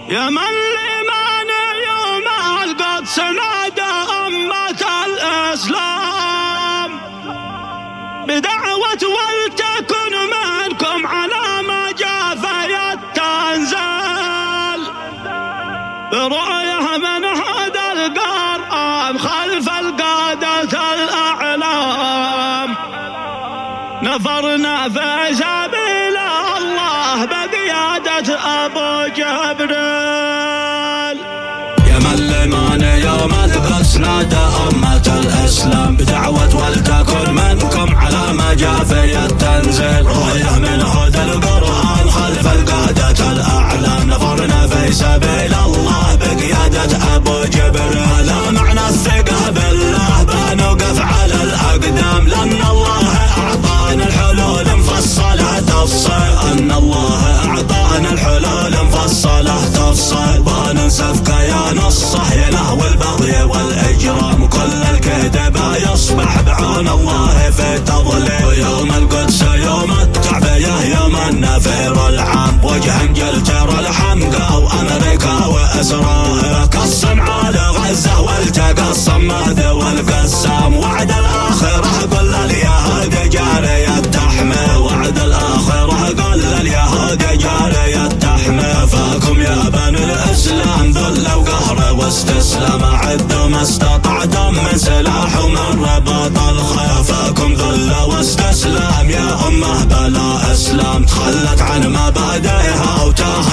يا من الإيمان يوم القدس نادى أمة الإسلام بدعوة ولتكن منكم على ما جاء في التنزيل برؤية من هدى القرآن خلف القادة الأعلام نفرنا في سبيل الله بقيادة أبو جبريل. يا من الإيمان يوم القدس نادى أمة الإسلام بدعوة ولتكن منكم على ما جاء في التنزيل رؤية من هدى القرآن خلف القادة الأعلام نفرنا في سبيل الله بقيادة أبو جبريل. هذا معنى الثقة بالله بنوقف على الأقدام لأن الله أعطانا الحلول مفصلة تفصيل أن الله أعطانا الحلول مفصلة تفصيل بننسف كيان الصهيونة والبغي والإجرام كل الكذب يصبح بعون الله في تضليل. يوم القدس يوم التعبية يوم النفير العام وجه انجلترا الحمقى وأمريكا وإسرائيل قسم على غزة والتقى الصماد والقسام وعد الآخرة قل اليهود جارية تحمي وعد الآخرة قل اليهود جارية تحمي. فاكم يا بني الإسلام ذل وقهر واستسلام عدوا ما استطعتم من سلاح ومن رباط الخيل فاكم ذل واستسلام يا أمة بلا إسلام تخلت عن مبادئها وتاه